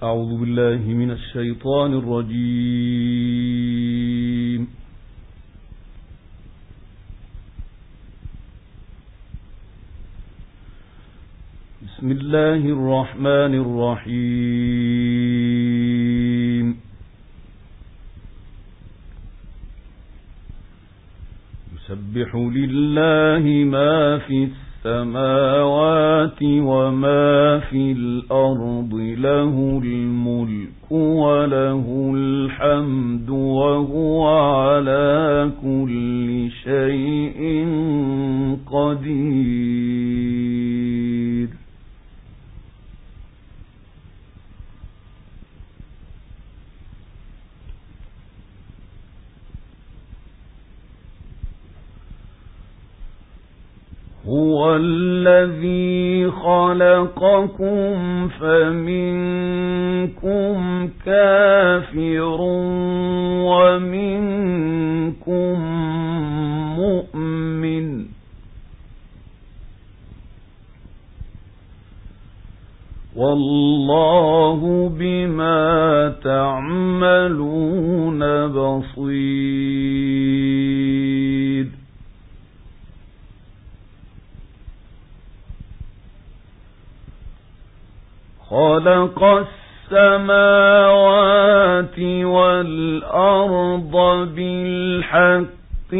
أعوذ بالله من الشيطان الرجيم. بسم الله الرحمن الرحيم. يسبح لله ما في السماوات وما في الأرض، له الملك وله الحمد وهو على كل شيء قدير. هو الذي خلقكم فمنكم كافر ومنكم مؤمن، والله بما تعملون بصير. خلق السماوات والأرض بالحق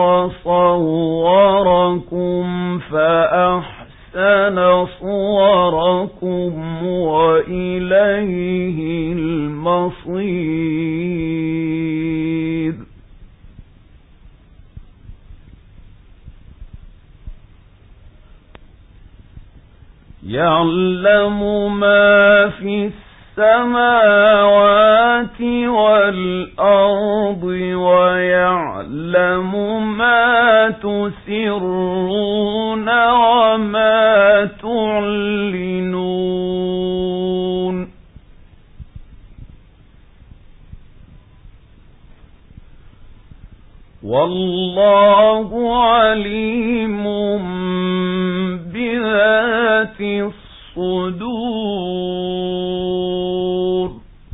وصوركم فأحسن صوركم وإليه المصير. يعلم ما في السماوات والأرض ويعلم ما تسرون وما تعلنون. والله عليم بذات الصدور.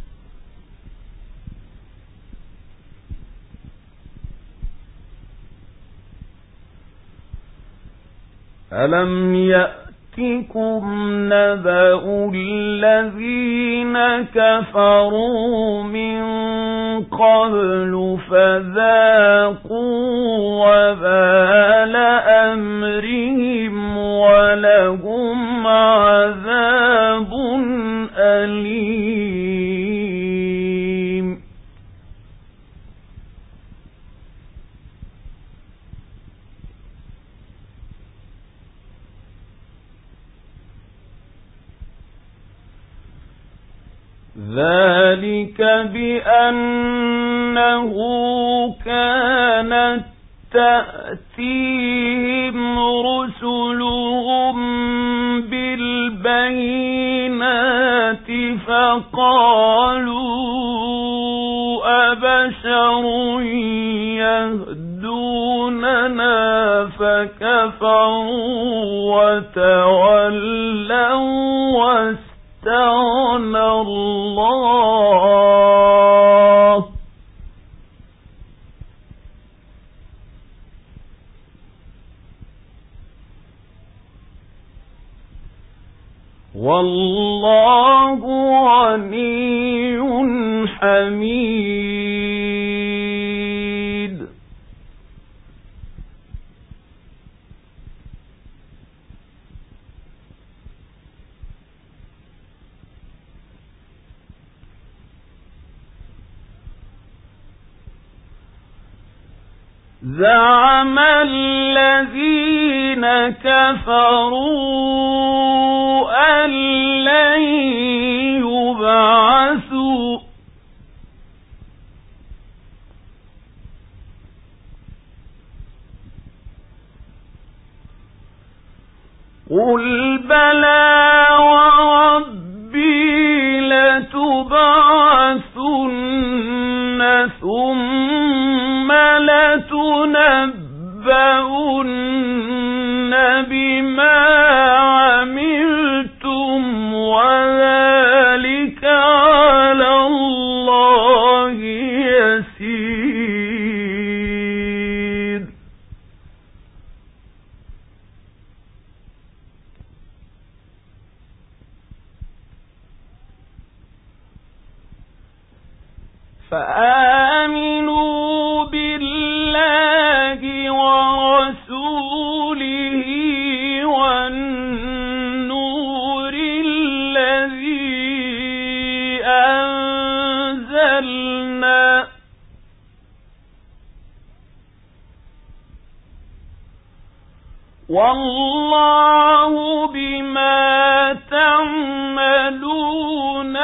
ألم يأتكم نبأ الذين كفروا من قبل فذاقوا وبال أمرهم ولهم عذاب أليم. ذلك بأنه كانت تأتيهم رسلهم بالبينات فقالوا أبشر يهدوننا فكفروا وتولوا واستغنى الله. والله غني حميد. زعم الذين كفروا أن لن يبعثوا قل بلى وربي لتبعثن ثم لتنبؤن بما عملتم فآمنوا بالله ورسوله والنور الذي أنزلنا والله بما تعملون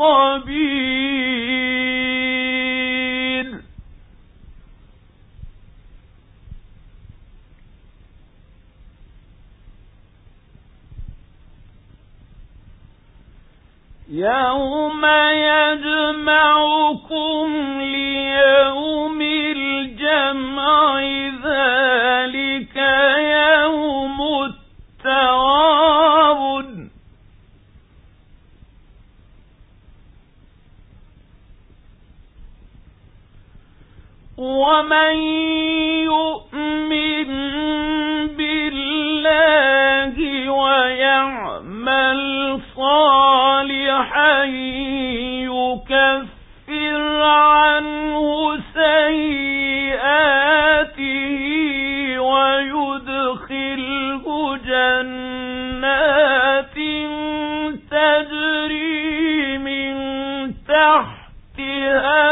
خبير. يوم يجمعكم ليوم الجمع ذلك يوم التغابن ومن يؤمن بالله ويعمل صالحا يكفر عنه سيئاته ويدخله جنات تجري من تحتها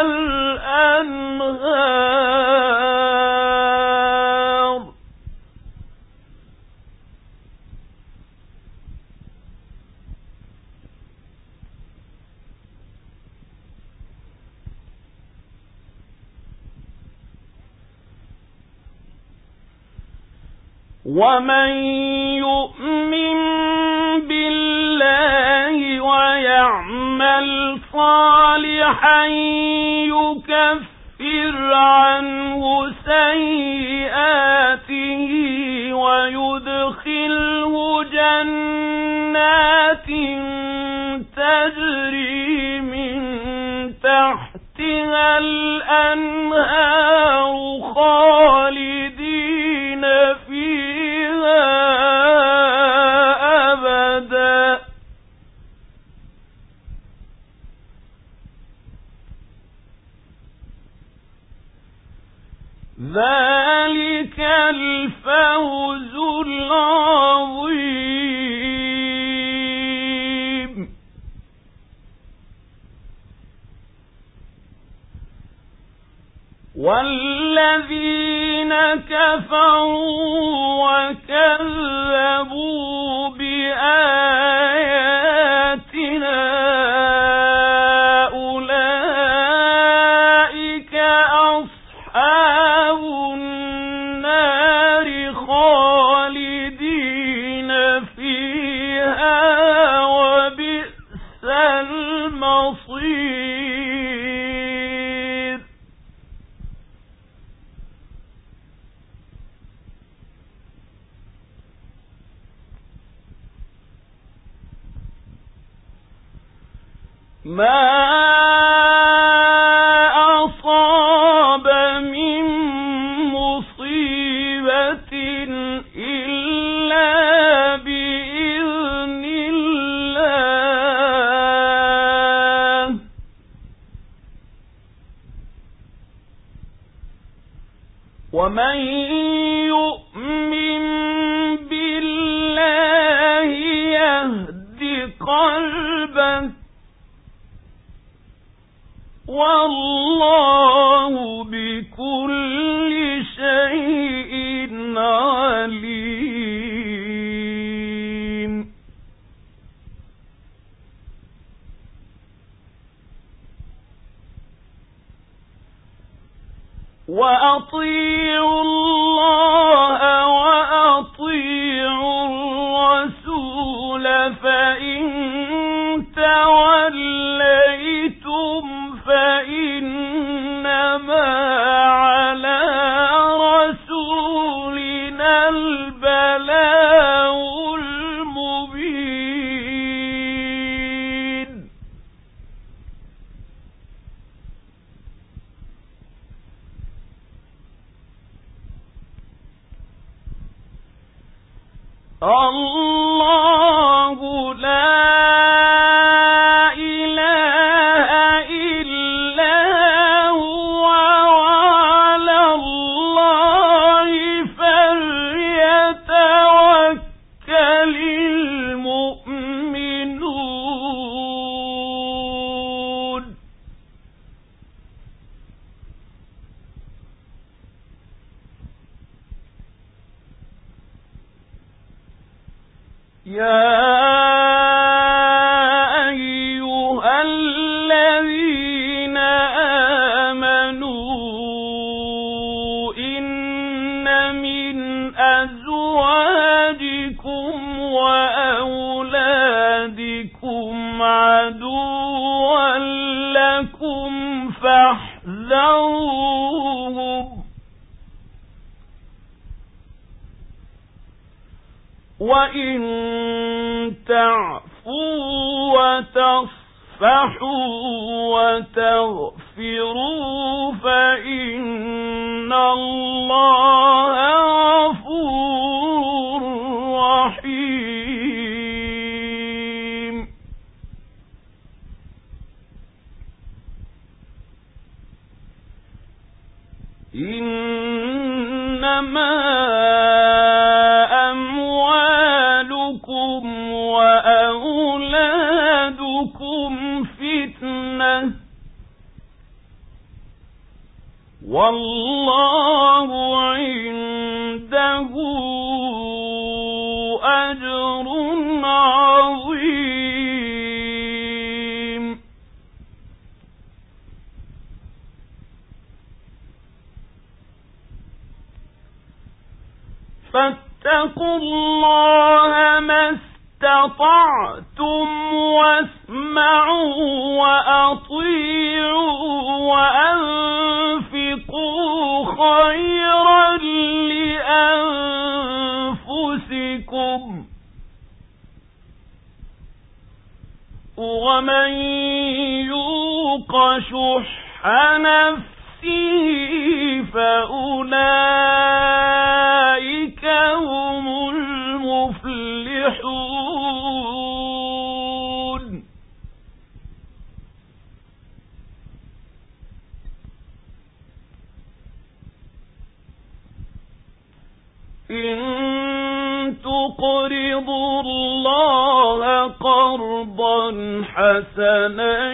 الأنهار ومن يؤمن بالله ويعمل صالحا يكفر عنه سيئاته ويدخله جنات تجري من تحتها الأنهار خالدين فيها أبدا ذلك الفوز العظيم. والذين كفروا وكذبوا بآياتنا أولئك أصحاب النار خالدين فيها وبئس المصير. ما أصاب من مصيبة إلا بإذن الله ومن يؤمن بالله يهد قلبه والله بكل شيء عليم. وأطيعوا الله وأطيعوا الرسول فإن توليتم فإنما على رسولنا البلاغ المبين. الله لا إله إلا عدوا لكم فاحذروهم وإن تعفوا وتصفحوا وتغفروا فإن الله غفور رحيم. إنما أموالكم وأولادكم فتنة والله عنده أجر عظيم. فاتقوا الله ما استطعتم واسمعوا وأطيعوا وأنفقوا خيرا لأنفسكم ومن يوق شح نفسه فأولئك هم المفلحون. إن تقرضوا الله قرضا حسنا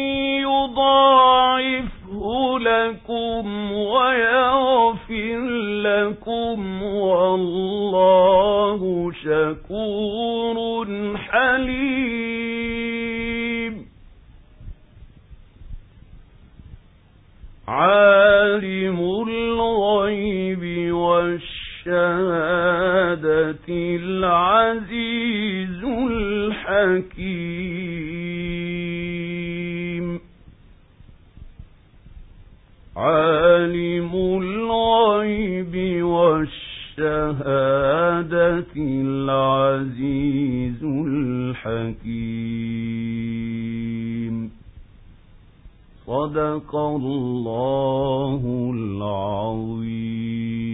يضاعفه لكم ويغفر لكم والله شكور حليم. عالم الغيب والشهادة العزيز الحكيم. عالم الغيب والشهادة العزيز الحكيم. صدق الله العظيم.